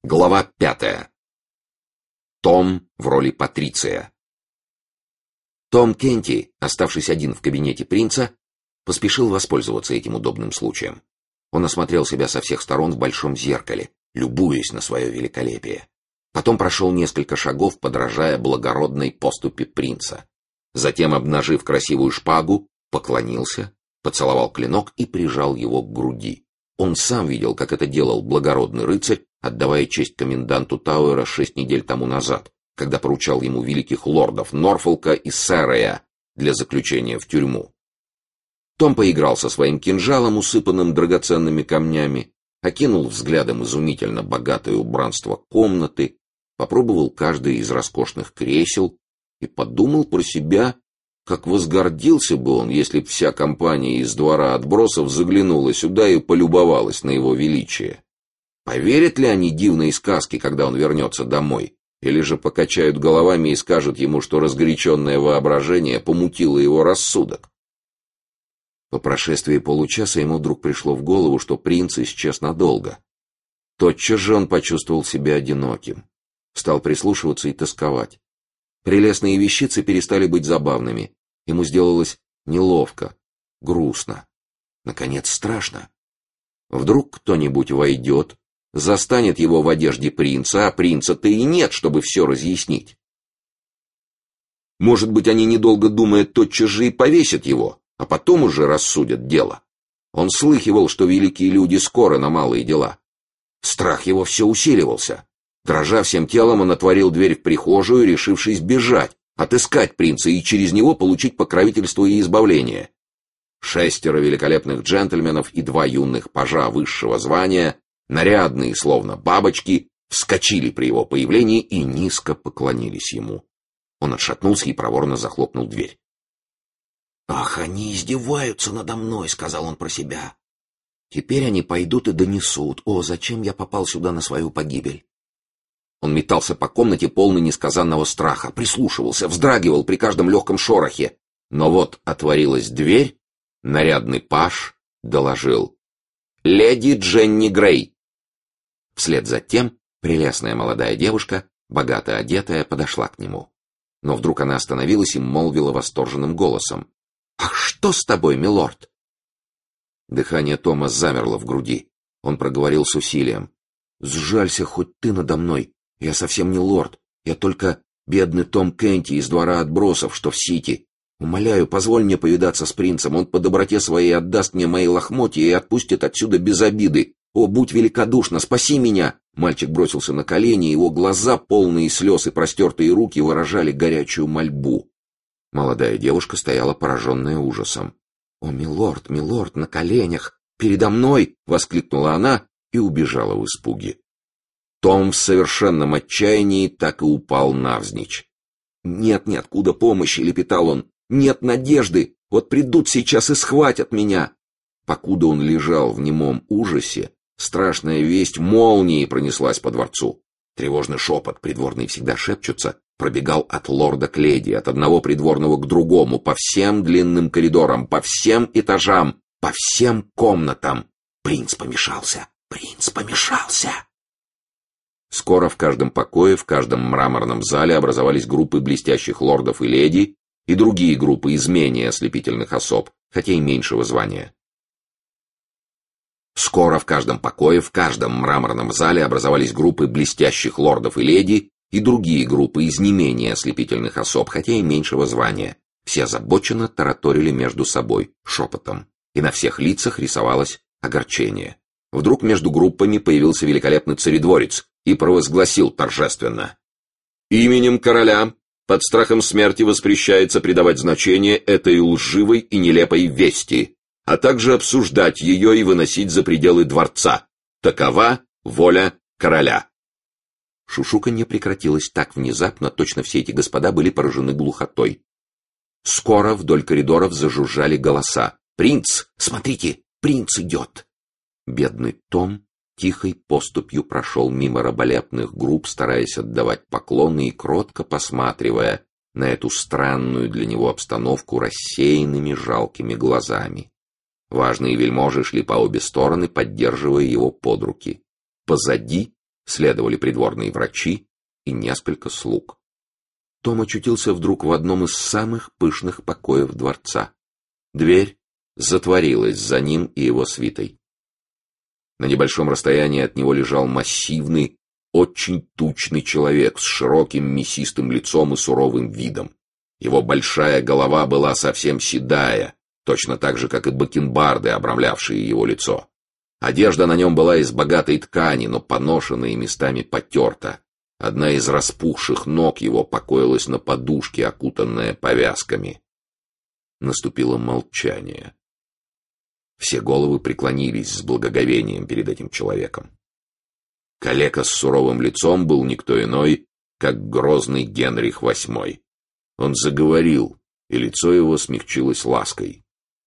Глава 5. Том в роли Патриция. Том Кенти, оставшись один в кабинете принца, поспешил воспользоваться этим удобным случаем. Он осмотрел себя со всех сторон в большом зеркале, любуясь на свое великолепие. Потом прошел несколько шагов, подражая благородной поступи принца. Затем, обнажив красивую шпагу, поклонился, поцеловал клинок и прижал его к груди. Он сам видел, как это делал благородный рыцарь, отдавая честь коменданту Тауэра 6 недель тому назад, когда поручал ему великих лордов Норфолка и Сэррея для заключения в тюрьму. Том поиграл со своим кинжалом, усыпанным драгоценными камнями, окинул взглядом изумительно богатое убранство комнаты, попробовал каждое из роскошных кресел и подумал про себя, как возгордился бы он, если б вся компания из двора отбросов заглянула сюда и полюбовалась на его величие. Поверят ли они дивной сказке, когда он вернется домой? Или же покачают головами и скажут ему, что разгоряченное воображение помутило его рассудок? По прошествии получаса ему вдруг пришло в голову, что принц исчез надолго. Тотчас же он почувствовал себя одиноким. Стал прислушиваться и тосковать. Прелестные вещицы перестали быть забавными. Ему сделалось неловко, грустно, наконец страшно. Вдруг кто-нибудь войдет, застанет его в одежде принца, а принца-то и нет, чтобы все разъяснить. Может быть, они, недолго думая, тотчас же и повесят его, а потом уже рассудят дело. Он слыхивал, что великие люди скоро на малые дела. Страх его все усиливался. Дрожа всем телом, он отворил дверь в прихожую, решившись бежать, отыскать принца и через него получить покровительство и избавление. 6 великолепных джентльменов и 2 юных пажа высшего звания, нарядные, словно бабочки, вскочили при его появлении и низко поклонились ему. Он отшатнулся и проворно захлопнул дверь. «Ах, они издеваются надо мной», — сказал он про себя. «Теперь они пойдут и донесут. О, зачем я попал сюда на свою погибель?» Он метался по комнате, полный несказанного страха, прислушивался, вздрагивал при каждом легком шорохе. Но вот отворилась дверь, нарядный паж доложил: «Леди Дженни Грей». Вслед за тем прелестная молодая девушка, богато одетая, подошла к нему. Но вдруг она остановилась и молвила восторженным голосом: «Ах, что с тобой, милорд?» Дыхание Тома замерло в груди. Он проговорил с усилием: «Сжалься хоть ты надо мной. Я совсем не лорд. Я только бедный Том Кенти из двора отбросов, что в Сити. Умоляю, позволь мне повидаться с принцем. Он по доброте своей отдаст мне мои лохмотья и отпустит отсюда без обиды. О, будь великодушна, спаси меня!» Мальчик бросился на колени, его глаза, полные слез и простертые руки, выражали горячую мольбу. Молодая девушка стояла, пораженная ужасом. «О, милорд, милорд, на коленях! Передо мной!» — воскликнула она и убежала в испуге. Том в совершенном отчаянии так и упал навзничь. «Нет ниоткуда помощи», — лепетал он. «Нет надежды. Вот придут сейчас и схватят меня». Покуда он лежал в немом ужасе, страшная весть молнией пронеслась по дворцу. Тревожный шепот, придворные всегда шепчутся, пробегал от лорда к леди, от одного придворного к другому, по всем длинным коридорам, по всем этажам, по всем комнатам. Принц помешался! Принц помешался! Скоро в каждом покое, в каждом мраморном зале образовались группы блестящих лордов и леди и другие группы из менее ослепительных особ, хотя и меньшего звания. Скоро в каждом покое, в каждом мраморном зале образовались группы блестящих лордов и леди и другие группы из не менее ослепительных особ, хотя и меньшего звания. Все озабоченно тараторили между собой шепотом, и на всех лицах рисовалось огорчение. Вдруг между группами появился великолепный царедворец и провозгласил торжественно: «Именем короля под страхом смерти воспрещается придавать значение этой лживой и нелепой вести, а также обсуждать ее и выносить за пределы дворца. Такова воля короля». Шушуканье прекратилось так внезапно, точно все эти господа были поражены глухотой. Скоро вдоль коридоров зажужжали голоса: «Принц! Смотрите, принц идет!» Бедный Том тихой поступью прошел мимо раболепных групп, стараясь отдавать поклоны и кротко посматривая на эту странную для него обстановку рассеянными жалкими глазами. Важные вельможи шли по обе стороны, поддерживая его под руки. Позади Следовали придворные врачи и несколько слуг. Том очутился вдруг в одном из самых пышных покоев дворца. Дверь затворилась за ним и его свитой. На небольшом расстоянии от него лежал массивный, очень тучный человек с широким мясистым лицом и суровым видом. Его большая голова была совсем седая, точно так же, как и бакенбарды, обрамлявшие его лицо. Одежда на нем была из богатой ткани, но поношена и местами потерта. Одна из распухших ног его покоилась на подушке, окутанная повязками. Наступило молчание. Все головы преклонились с благоговением перед этим человеком. Калека с суровым лицом был никто иной, как грозный Генрих VIII. Он заговорил, и лицо его смягчилось лаской.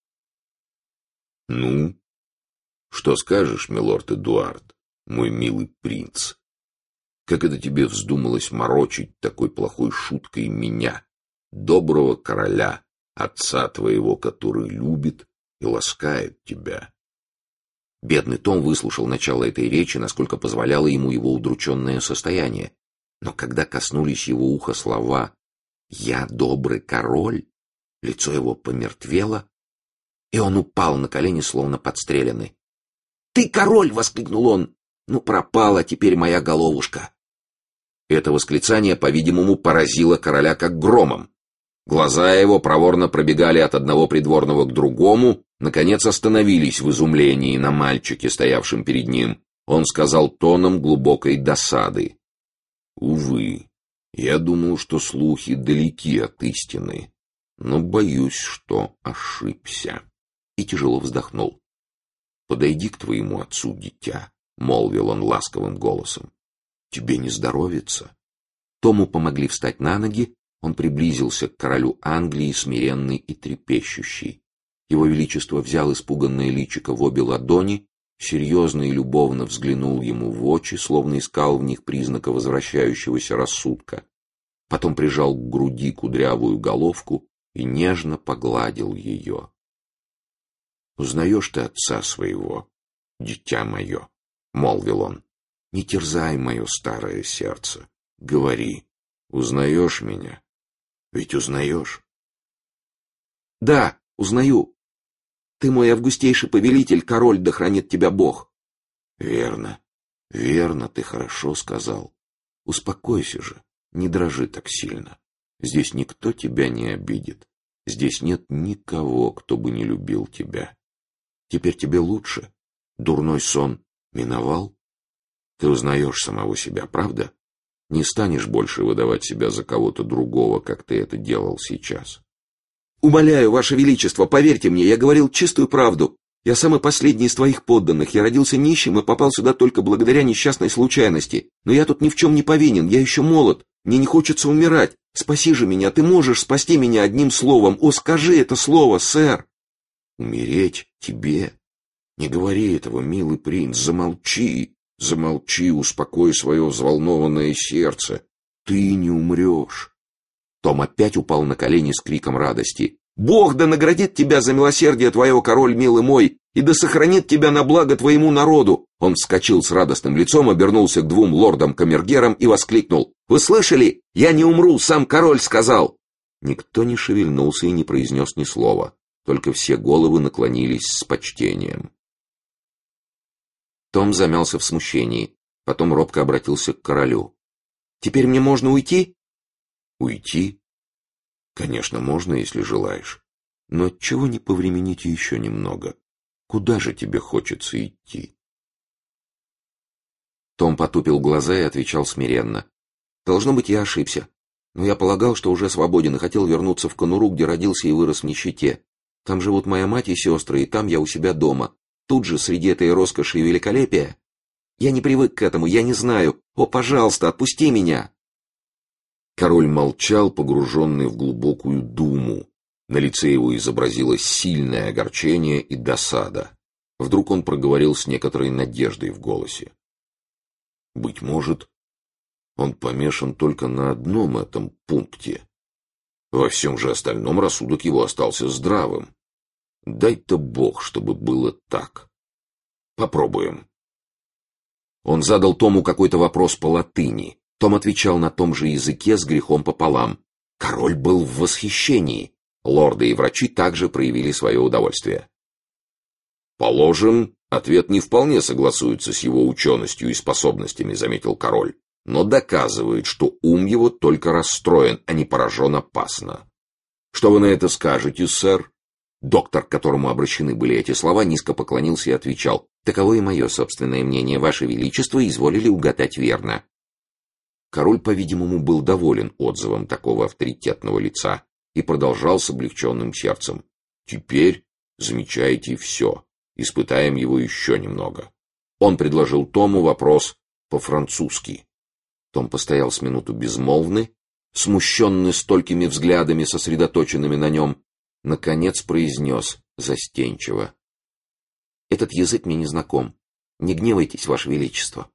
«Ну, что скажешь, милорд Эдуард, мой милый принц? Как это тебе вздумалось морочить такой плохой шуткой меня, доброго короля, отца твоего, который любит и ласкает тебя?» Бедный Том выслушал начало этой речи, насколько позволяло ему его удрученное состояние. Но когда коснулись его уха слова «Я добрый король», лицо его помертвело, и он упал на колени, словно подстреленный. «Ты король!» — воскликнул он. «Ну, пропала теперь моя головушка!» Это восклицание, по-видимому, поразило короля как громом. Глаза его проворно пробегали от одного придворного к другому, наконец остановились в изумлении на мальчике, стоявшем перед ним. Он сказал тоном глубокой досады: «Увы, я думал, что слухи далеки от истины, но боюсь, что ошибся». И тяжело вздохнул. «Подойди к твоему отцу, дитя», — молвил он ласковым голосом. «Тебе не здоровится». Тому помогли встать на ноги. Он приблизился к королю Англии, смиренный и трепещущий. Его величество взял испуганное личико в обе ладони, серьезно и любовно взглянул ему в очи, словно искал в них признака возвращающегося рассудка. Потом прижал к груди кудрявую головку и нежно погладил ее. «Узнаешь ты отца своего, дитя мое?» — молвил он. «Не терзай мое старое сердце. Говори, узнаешь меня? Ведь узнаешь?» «Да, узнаю. Ты мой августейший повелитель, король, да хранит тебя Бог». «Верно, верно, ты хорошо сказал. Успокойся же, не дрожи так сильно. Здесь никто тебя не обидит. Здесь нет никого, кто бы не любил тебя. Теперь тебе лучше. Дурной сон миновал. Ты узнаешь самого себя, правда? Не станешь больше выдавать себя за кого-то другого, как ты это делал сейчас». «Умоляю, Ваше Величество, поверьте мне, я говорил чистую правду. Я самый последний из твоих подданных. Я родился нищим и попал сюда только благодаря несчастной случайности. Но я тут ни в чем не повинен, я еще молод. Мне не хочется умирать. Спаси же меня, ты можешь спасти меня одним словом. О, скажи это слово, сэр!» «Умереть тебе? Не говори этого, милый принц, замолчи, замолчи, успокой свое взволнованное сердце. Ты не умрешь». Том опять упал на колени с криком радости. «Бог да наградит тебя за милосердие твое, король милый мой, и да сохранит тебя на благо твоему народу!» Он вскочил с радостным лицом, обернулся к двум лордам-камергерам и воскликнул: «Вы слышали? Я не умру, сам король сказал!» Никто не шевельнулся и не произнес ни слова, только все головы наклонились с почтением. Том замялся в смущении, потом робко обратился к королю. «Теперь мне можно уйти?» «Уйти? Конечно, можно, если желаешь. Но отчего не повременить еще немного? Куда же тебе хочется идти?» Том потупил глаза и отвечал смиренно: «Должно быть, я ошибся. Но я полагал, что уже свободен, и хотел вернуться в конуру, где родился и вырос в нищете. Там живут моя мать и сестры, и там я у себя дома. Тут же, среди этой роскоши и великолепия. Я не привык к этому, я не знаю. О, пожалуйста, отпусти меня!» Король молчал, погруженный в глубокую думу. На лице его изобразилось сильное огорчение и досада. Вдруг он проговорил с некоторой надеждой в голосе: «Быть может, он помешан только на одном этом пункте. Во всем же остальном рассудок его остался здравым. Дай-то Бог, чтобы было так. Попробуем». Он задал Тому какой-то вопрос по латыни. Том отвечал на том же языке с грехом пополам. Король был в восхищении. Лорды и врачи также проявили свое удовольствие. «Положим, ответ не вполне согласуется с его ученостью и способностями», — заметил король, «но доказывает, что ум его только расстроен, а не поражен опасно. Что вы на это скажете, сэр?» Доктор, к которому обращены были эти слова, низко поклонился и отвечал: «Таково и мое собственное мнение, Ваше Величество, изволили угадать верно». Король, по-видимому, был доволен отзывом такого авторитетного лица и продолжал с облегченным сердцем: «Теперь замечаете все. Испытаем его еще немного». Он предложил Тому вопрос по-французски. Том постоял с минуту безмолвный, смущенный столькими взглядами, сосредоточенными на нем, наконец произнес застенчиво: «Этот язык мне не знаком. Не гневайтесь, Ваше Величество».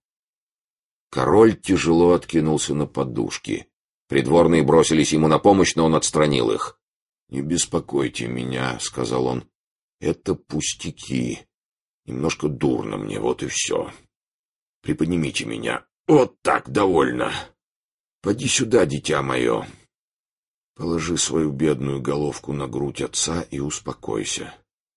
Король тяжело откинулся на подушки. Придворные бросились ему на помощь, но он отстранил их. «Не беспокойте меня», — сказал он. «Это пустяки. Немножко дурно мне, вот и все. Приподнимите меня. Вот так, довольно. Поди сюда, дитя мое. Положи свою бедную головку на грудь отца и успокойся.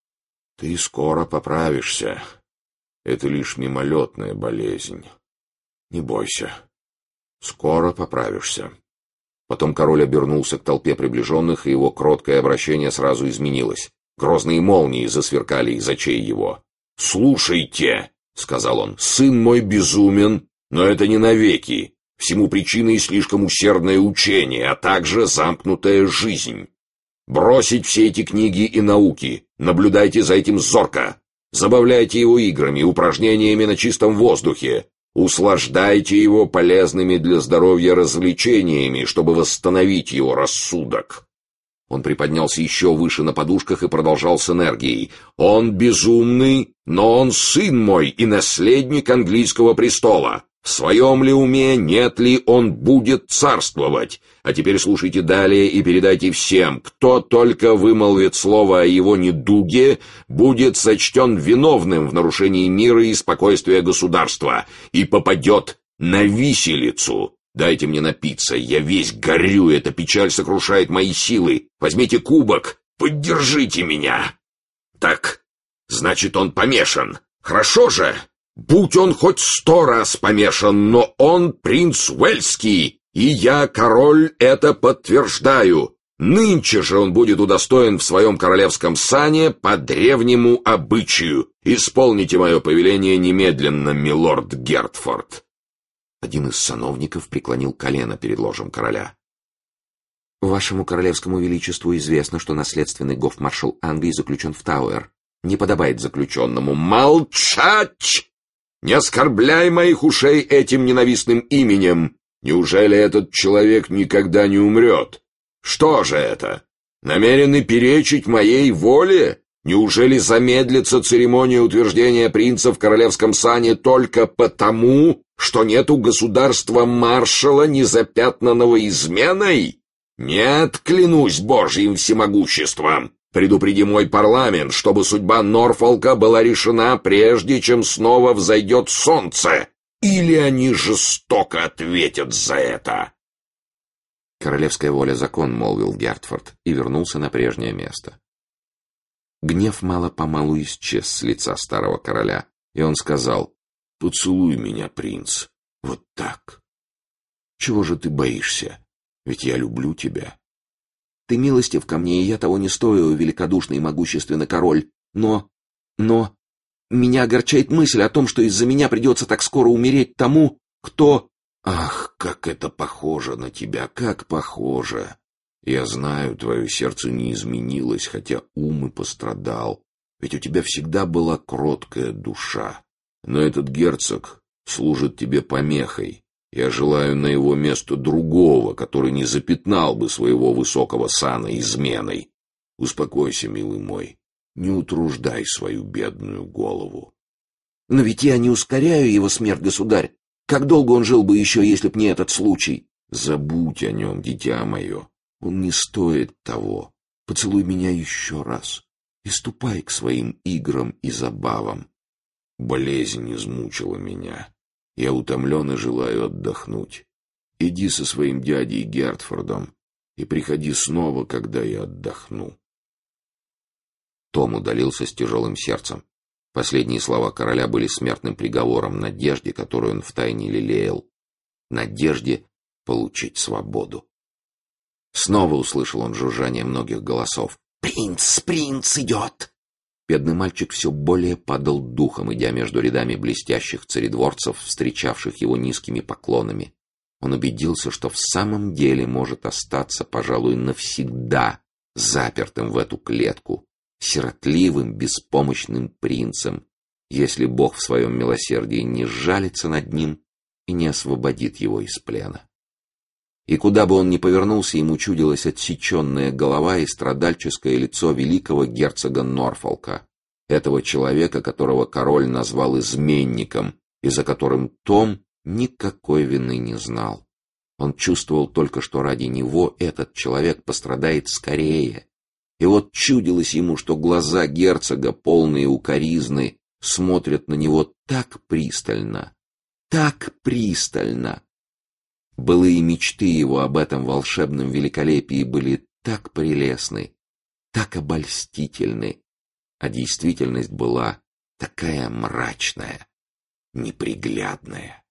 Ты скоро поправишься. Это лишь мимолетная болезнь. Не бойся. Скоро поправишься». Потом король обернулся к толпе приближенных, и его кроткое обращение сразу изменилось. Грозные молнии засверкали из очей его. «Слушайте», — сказал он, — «сын мой безумен, но это не навеки. Всему причиной слишком усердное учение, а также замкнутая жизнь. Бросить все эти книги и науки, наблюдайте за этим зорко, забавляйте его играми, упражнениями на чистом воздухе, услаждайте его полезными для здоровья развлечениями, чтобы восстановить его рассудок». Он приподнялся еще выше на подушках и продолжал с энергией: «Он безумный, но он сын мой и наследник английского престола. В своем ли уме, нет ли, он будет царствовать. А теперь слушайте далее и передайте всем: кто только вымолвит слово о его недуге, будет сочтен виновным в нарушении мира и спокойствия государства и попадет на виселицу. Дайте мне напиться, я весь горю, эта печаль сокрушает мои силы. Возьмите кубок, поддержите меня». «Так, значит, он помешан. Хорошо же. Будь он хоть 100 раз помешан, но он принц Уэльский, и я, король, это подтверждаю. Нынче же он будет удостоен в своем королевском сане по древнему обычаю. Исполните мое повеление немедленно, милорд Гертфорд». Один из сановников преклонил колено перед ложем короля. «Вашему королевскому величеству известно, что наследственный гофмаршал Англии заключен в Тауэр. Не подобает заключенному...» «Молчать! Не оскорбляй моих ушей этим ненавистным именем! Неужели этот человек никогда не умрет? Что же это? Намерены перечить моей воле? Неужели замедлится церемония утверждения принца в королевском сане только потому, что нет у государства маршала, незапятнанного изменой? Нет, клянусь Божьим всемогуществом! Предупреди мой парламент, чтобы судьба Норфолка была решена, прежде чем снова взойдет солнце, или они жестоко ответят за это». «Королевская воля — закон», — молвил Гертфорд и вернулся на прежнее место. Гнев мало-помалу исчез с лица старого короля, и он сказал: «Поцелуй меня, принц, вот так. Чего же ты боишься? Ведь я люблю тебя». «Ты милостив ко мне, и я того не стою, великодушный и могущественный король, но... меня огорчает мысль о том, что из-за меня придется так скоро умереть тому, кто...» «Ах, как это похоже на тебя, как похоже! Я знаю, твое сердце не изменилось, хотя ум и пострадал, ведь у тебя всегда была кроткая душа. Но этот герцог служит тебе помехой. Я желаю на его место другого, который не запятнал бы своего высокого сана изменой. Успокойся, милый мой, не утруждай свою бедную голову». «Но ведь я не ускоряю его смерть, государь. Как долго он жил бы еще, если б не этот случай?» «Забудь о нем, дитя мое. Он не стоит того. Поцелуй меня еще раз и ступай к своим играм и забавам. Болезнь измучила меня. Я утомлен и желаю отдохнуть. Иди со своим дядей Гертфордом и приходи снова, когда я отдохну». Том удалился с тяжелым сердцем. Последние слова короля были смертным приговором надежде, которую он втайне лелеял. Надежде получить свободу. Снова услышал он жужжание многих голосов. «Принц, принц идет!» Бедный мальчик все более падал духом, идя между рядами блестящих царедворцев, встречавших его низкими поклонами. Он убедился, что в самом деле может остаться, пожалуй, навсегда запертым в эту клетку, сиротливым, беспомощным принцем, если Бог в своем милосердии не сжалится над ним и не освободит его из плена. И куда бы он ни повернулся, ему чудилась отсеченная голова и страдальческое лицо великого герцога Норфолка, этого человека, которого король назвал изменником, и за которым Том никакой вины не знал. Он чувствовал только, что ради него этот человек пострадает скорее. И вот чудилось ему, что глаза герцога, полные укоризны, смотрят на него так пристально, так пристально. Былые мечты его об этом волшебном великолепии были так прелестны, так обольстительны, а действительность была такая мрачная, неприглядная.